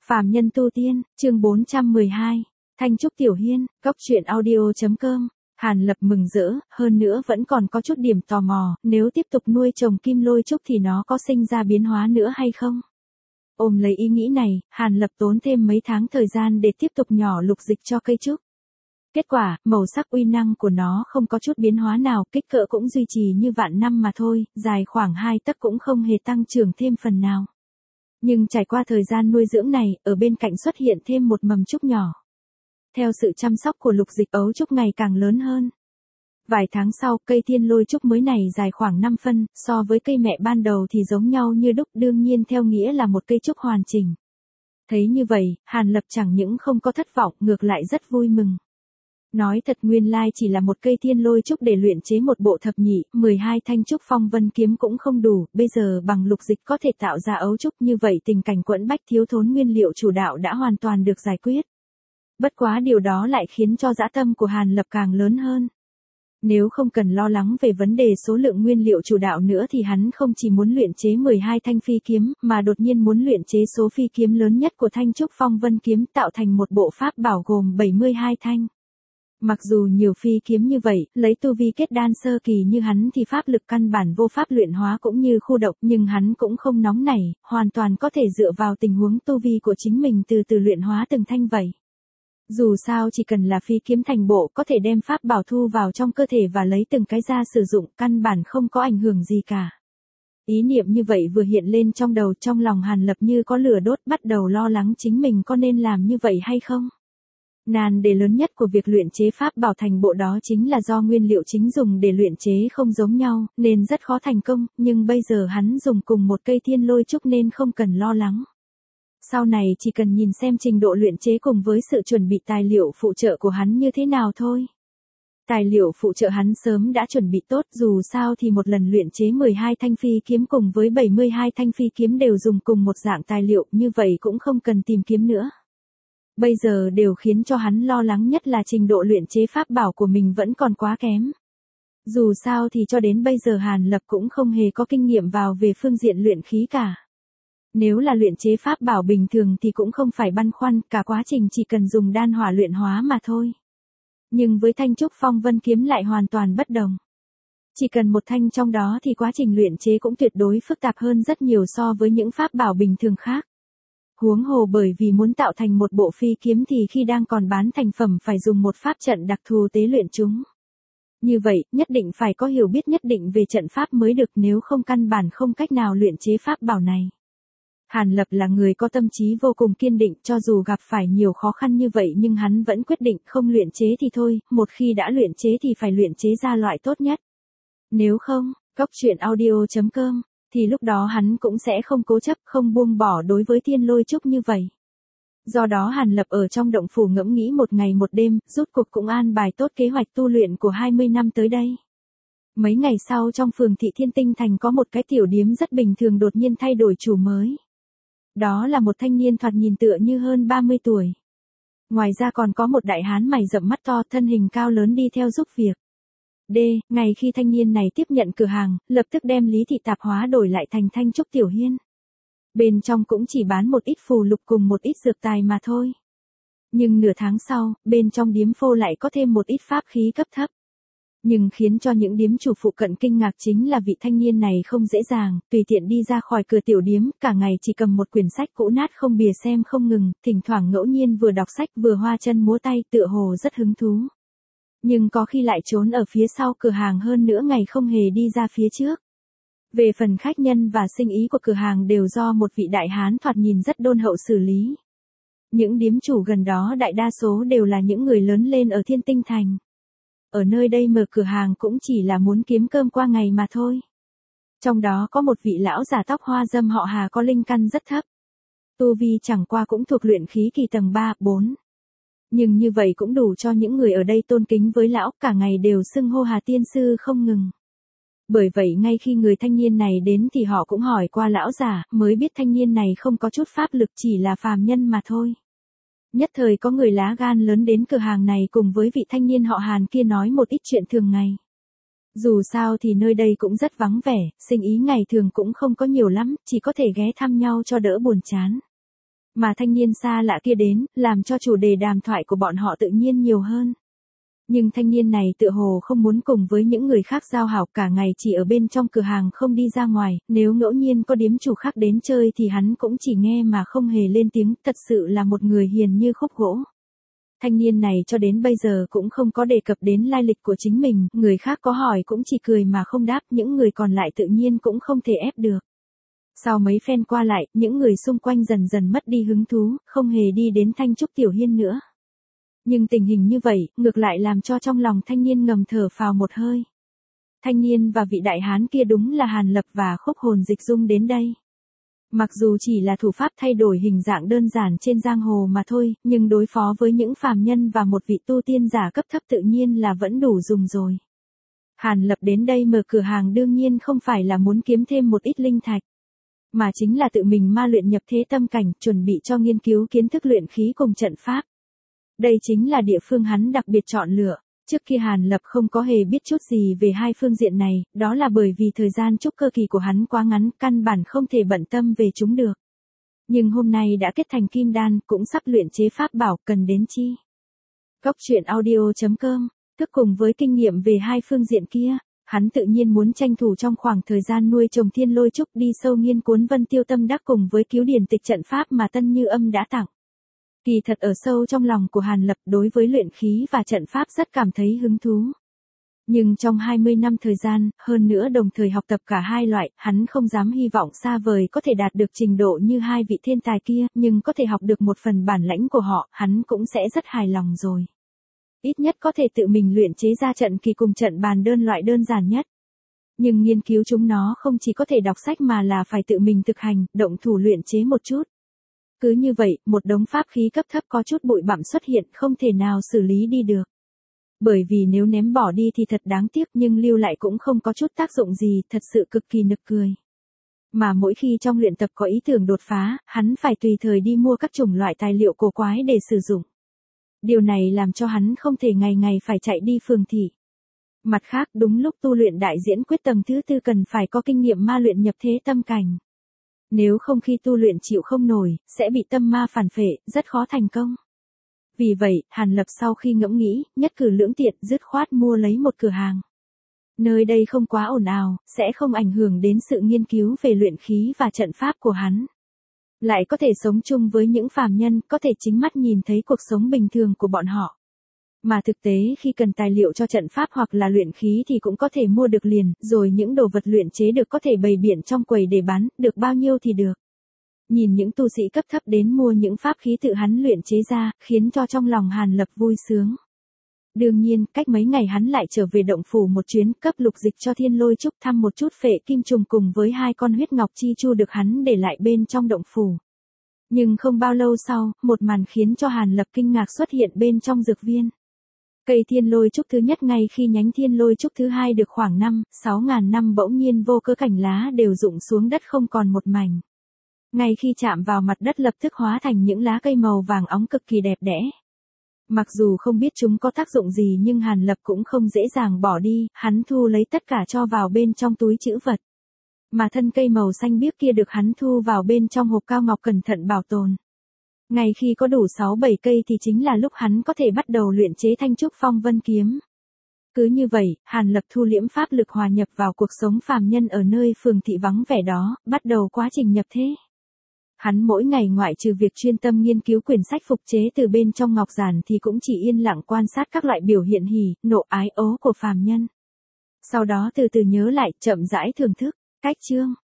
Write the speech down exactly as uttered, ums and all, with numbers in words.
Phàm nhân tu tiên, chương bốn trăm mười hai. Thanh Trúc Tiểu Hiên, góc truyện audio.com. Hàn Lập mừng rỡ, hơn nữa vẫn còn có chút điểm tò mò, nếu tiếp tục nuôi trồng kim lôi trúc thì nó có sinh ra biến hóa nữa hay không? Ôm lấy ý nghĩ này, Hàn Lập tốn thêm mấy tháng thời gian để tiếp tục nhỏ lục dịch cho cây trúc. Kết quả, màu sắc uy năng của nó không có chút biến hóa nào, kích cỡ cũng duy trì như vạn năm mà thôi, dài khoảng hai tấc cũng không hề tăng trưởng thêm phần nào. Nhưng trải qua thời gian nuôi dưỡng này, ở bên cạnh xuất hiện thêm một mầm trúc nhỏ. Theo sự chăm sóc của lục dịch, ấu trúc ngày càng lớn hơn. Vài tháng sau, cây thiên lôi trúc mới này dài khoảng năm phân, so với cây mẹ ban đầu thì giống nhau như đúc, đương nhiên theo nghĩa là một cây trúc hoàn chỉnh. Thấy như vậy, Hàn Lập chẳng những không có thất vọng, ngược lại rất vui mừng. Nói thật, nguyên lai chỉ là một cây thiên lôi trúc để luyện chế một bộ thập nhị, mười hai thanh trúc phong vân kiếm cũng không đủ, bây giờ bằng lục dịch có thể tạo ra ấu trúc, như vậy tình cảnh quẫn bách thiếu thốn nguyên liệu chủ đạo đã hoàn toàn được giải quyết. Bất quá điều đó lại khiến cho dã tâm của Hàn Lập càng lớn hơn. Nếu không cần lo lắng về vấn đề số lượng nguyên liệu chủ đạo nữa thì hắn không chỉ muốn luyện chế mười hai thanh phi kiếm, mà đột nhiên muốn luyện chế số phi kiếm lớn nhất của thanh trúc phong vân kiếm, tạo thành một bộ pháp bảo gồm bảy mươi hai thanh. Mặc dù nhiều phi kiếm như vậy, lấy tu vi kết đan sơ kỳ như hắn thì pháp lực căn bản vô pháp luyện hóa cũng như khu độc, nhưng hắn cũng không nóng nảy, hoàn toàn có thể dựa vào tình huống tu vi của chính mình từ từ luyện hóa từng thanh vậy. Dù sao chỉ cần là phi kiếm thành bộ có thể đem pháp bảo thu vào trong cơ thể và lấy từng cái ra sử dụng, căn bản không có ảnh hưởng gì cả. Ý niệm như vậy vừa hiện lên trong đầu, trong lòng Hàn Lập như có lửa đốt, bắt đầu lo lắng chính mình có nên làm như vậy hay không. Nan đề lớn nhất của việc luyện chế pháp bảo thành bộ đó chính là do nguyên liệu chính dùng để luyện chế không giống nhau, nên rất khó thành công, nhưng bây giờ hắn dùng cùng một cây thiên lôi trúc nên không cần lo lắng. Sau này chỉ cần nhìn xem trình độ luyện chế cùng với sự chuẩn bị tài liệu phụ trợ của hắn như thế nào thôi. Tài liệu phụ trợ hắn sớm đã chuẩn bị tốt, dù sao thì một lần luyện chế mười hai thanh phi kiếm cùng với bảy mươi hai thanh phi kiếm đều dùng cùng một dạng tài liệu, như vậy cũng không cần tìm kiếm nữa. Bây giờ điều khiến cho hắn lo lắng nhất là trình độ luyện chế pháp bảo của mình vẫn còn quá kém. Dù sao thì cho đến bây giờ Hàn Lập cũng không hề có kinh nghiệm vào về phương diện luyện khí cả. Nếu là luyện chế pháp bảo bình thường thì cũng không phải băn khoăn, cả quá trình chỉ cần dùng đan hỏa luyện hóa mà thôi. Nhưng với thanh trúc phong vân kiếm lại hoàn toàn bất đồng. Chỉ cần một thanh trong đó thì quá trình luyện chế cũng tuyệt đối phức tạp hơn rất nhiều so với những pháp bảo bình thường khác. Huống hồ bởi vì muốn tạo thành một bộ phi kiếm thì khi đang còn bán thành phẩm phải dùng một pháp trận đặc thù tế luyện chúng. Như vậy, nhất định phải có hiểu biết nhất định về trận pháp mới được, nếu không căn bản không cách nào luyện chế pháp bảo này. Hàn Lập là người có tâm trí vô cùng kiên định, cho dù gặp phải nhiều khó khăn như vậy nhưng hắn vẫn quyết định không luyện chế thì thôi, một khi đã luyện chế thì phải luyện chế ra loại tốt nhất. Nếu không, góc truyện audio.com, thì lúc đó hắn cũng sẽ không cố chấp, không buông bỏ đối với thiên lôi trúc như vậy. Do đó Hàn Lập ở trong động phủ ngẫm nghĩ một ngày một đêm, rút cuộc cũng an bài tốt kế hoạch tu luyện của hai mươi năm tới đây. Mấy ngày sau, trong phường thị Thiên Tinh Thành có một cái tiểu điếm rất bình thường đột nhiên thay đổi chủ mới. Đó là một thanh niên thoạt nhìn tựa như hơn ba mươi tuổi. Ngoài ra còn có một đại hán mày rậm mắt to, thân hình cao lớn đi theo giúp việc. D. Ngày khi thanh niên này tiếp nhận cửa hàng, lập tức đem Lý Thị tạp hóa đổi lại thành Thanh Trúc Tiểu Hiên. Bên trong cũng chỉ bán một ít phù lục cùng một ít dược tài mà thôi. Nhưng nửa tháng sau, bên trong điếm phô lại có thêm một ít pháp khí cấp thấp. Nhưng khiến cho những điếm chủ phụ cận kinh ngạc chính là vị thanh niên này không dễ dàng, tùy tiện đi ra khỏi cửa tiểu điếm, cả ngày chỉ cầm một quyển sách cũ nát không bìa xem không ngừng, thỉnh thoảng ngẫu nhiên vừa đọc sách vừa hoa chân múa tay, tựa hồ rất hứng thú. Nhưng có khi lại trốn ở phía sau cửa hàng hơn nữa ngày không hề đi ra phía trước. Về phần khách nhân và sinh ý của cửa hàng đều do một vị đại hán thoạt nhìn rất đôn hậu xử lý. Những điếm chủ gần đó đại đa số đều là những người lớn lên ở Thiên Tinh Thành. Ở nơi đây mở cửa hàng cũng chỉ là muốn kiếm cơm qua ngày mà thôi. Trong đó có một vị lão già tóc hoa râm họ Hà có linh căn rất thấp. Tu vi chẳng qua cũng thuộc luyện khí kỳ tầng ba, bốn. Nhưng như vậy cũng đủ cho những người ở đây tôn kính với lão, cả ngày đều xưng hô Hà tiên sư không ngừng. Bởi vậy ngay khi người thanh niên này đến thì họ cũng hỏi qua lão già, mới biết thanh niên này không có chút pháp lực, chỉ là phàm nhân mà thôi. Nhất thời có người lá gan lớn đến cửa hàng này cùng với vị thanh niên họ Hàn kia nói một ít chuyện thường ngày. Dù sao thì nơi đây cũng rất vắng vẻ, sinh ý ngày thường cũng không có nhiều lắm, chỉ có thể ghé thăm nhau cho đỡ buồn chán. Mà thanh niên xa lạ kia đến, làm cho chủ đề đàm thoại của bọn họ tự nhiên nhiều hơn. Nhưng thanh niên này tựa hồ không muốn cùng với những người khác giao hảo, cả ngày chỉ ở bên trong cửa hàng không đi ra ngoài, nếu ngẫu nhiên có điếm chủ khác đến chơi thì hắn cũng chỉ nghe mà không hề lên tiếng, thật sự là một người hiền như khúc gỗ. Thanh niên này cho đến bây giờ cũng không có đề cập đến lai lịch của chính mình, người khác có hỏi cũng chỉ cười mà không đáp, những người còn lại tự nhiên cũng không thể ép được. Sau mấy phen qua lại, những người xung quanh dần dần mất đi hứng thú, không hề đi đến Thanh Trúc Tiểu Hiên nữa. Nhưng tình hình như vậy, ngược lại làm cho trong lòng thanh niên ngầm thở phào một hơi. Thanh niên và vị đại hán kia đúng là Hàn Lập và Khúc Hồn Dịch Dung đến đây. Mặc dù chỉ là thủ pháp thay đổi hình dạng đơn giản trên giang hồ mà thôi, nhưng đối phó với những phàm nhân và một vị tu tiên giả cấp thấp tự nhiên là vẫn đủ dùng rồi. Hàn Lập đến đây mở cửa hàng đương nhiên không phải là muốn kiếm thêm một ít linh thạch, mà chính là tự mình ma luyện nhập thế tâm cảnh, chuẩn bị cho nghiên cứu kiến thức luyện khí cùng trận pháp. Đây chính là địa phương hắn đặc biệt chọn lựa. Trước kia Hàn Lập không có hề biết chút gì về hai phương diện này, đó là bởi vì thời gian trúc cơ kỳ của hắn quá ngắn, căn bản không thể bận tâm về chúng được. Nhưng hôm nay đã kết thành kim đan, cũng sắp luyện chế pháp bảo, cần đến chi? Góc truyện audio chấm com, thức cùng với kinh nghiệm về hai phương diện kia, hắn tự nhiên muốn tranh thủ trong khoảng thời gian nuôi trồng thiên lôi trúc đi sâu nghiên cuốn Vân Tiêu Tâm Đắc cùng với cứu điển tịch trận pháp mà Tân Như Âm đã tặng. Kỳ thật ở sâu trong lòng của Hàn Lập đối với luyện khí và trận pháp rất cảm thấy hứng thú. Nhưng trong hai mươi năm thời gian, hơn nữa đồng thời học tập cả hai loại, hắn không dám hy vọng xa vời có thể đạt được trình độ như hai vị thiên tài kia, nhưng có thể học được một phần bản lãnh của họ, hắn cũng sẽ rất hài lòng rồi. Ít nhất có thể tự mình luyện chế ra trận kỳ cùng trận bàn đơn loại đơn giản nhất. Nhưng nghiên cứu chúng nó không chỉ có thể đọc sách mà là phải tự mình thực hành, động thủ luyện chế một chút. Cứ như vậy, một đống pháp khí cấp thấp có chút bụi bặm xuất hiện, không thể nào xử lý đi được. Bởi vì nếu ném bỏ đi thì thật đáng tiếc, nhưng lưu lại cũng không có chút tác dụng gì, thật sự cực kỳ nực cười. Mà mỗi khi trong luyện tập có ý tưởng đột phá, hắn phải tùy thời đi mua các chủng loại tài liệu cổ quái để sử dụng. Điều này làm cho hắn không thể ngày ngày phải chạy đi phường thị. Mặt khác, đúng lúc tu luyện đại diễn quyết tầng thứ tư cần phải có kinh nghiệm ma luyện nhập thế tâm cảnh. Nếu không khi tu luyện chịu không nổi, sẽ bị tâm ma phản phệ, rất khó thành công. Vì vậy, Hàn Lập sau khi ngẫm nghĩ, nhất cử lưỡng tiện, dứt khoát mua lấy một cửa hàng. Nơi đây không quá ồn ào, sẽ không ảnh hưởng đến sự nghiên cứu về luyện khí và trận pháp của hắn. Lại có thể sống chung với những phàm nhân, có thể chính mắt nhìn thấy cuộc sống bình thường của bọn họ. Mà thực tế khi cần tài liệu cho trận pháp hoặc là luyện khí thì cũng có thể mua được liền, rồi những đồ vật luyện chế được có thể bày biện trong quầy để bán, được bao nhiêu thì được. Nhìn những tu sĩ cấp thấp đến mua những pháp khí tự hắn luyện chế ra, khiến cho trong lòng Hàn Lập vui sướng. Đương nhiên, cách mấy ngày hắn lại trở về động phủ một chuyến, cấp lục dịch cho thiên lôi trúc thăm một chút phệ kim trùng cùng với hai con huyết ngọc chi chu được hắn để lại bên trong động phủ. Nhưng không bao lâu sau, một màn khiến cho Hàn Lập kinh ngạc xuất hiện bên trong dược viên. Cây thiên lôi trúc thứ nhất ngay khi nhánh thiên lôi trúc thứ hai được khoảng năm, sáu ngàn năm bỗng nhiên vô cớ cành lá đều rụng xuống đất không còn một mảnh. Ngay khi chạm vào mặt đất lập tức hóa thành những lá cây màu vàng óng cực kỳ đẹp đẽ. Mặc dù không biết chúng có tác dụng gì nhưng Hàn Lập cũng không dễ dàng bỏ đi, hắn thu lấy tất cả cho vào bên trong túi trữ vật. Mà thân cây màu xanh biếc kia được hắn thu vào bên trong hộp cao ngọc cẩn thận bảo tồn. Ngay khi có đủ sáu bảy cây thì chính là lúc hắn có thể bắt đầu luyện chế Thanh Trúc Phong Vân Kiếm. Cứ như vậy, Hàn Lập thu liễm pháp lực hòa nhập vào cuộc sống phàm nhân ở nơi phường thị vắng vẻ đó, bắt đầu quá trình nhập thế. Hắn mỗi ngày ngoại trừ việc chuyên tâm nghiên cứu quyển sách phục chế từ bên trong ngọc giản thì cũng chỉ yên lặng quan sát các loại biểu hiện hỉ, nộ ái ố của phàm nhân. Sau đó từ từ nhớ lại, chậm rãi thưởng thức. Cách chương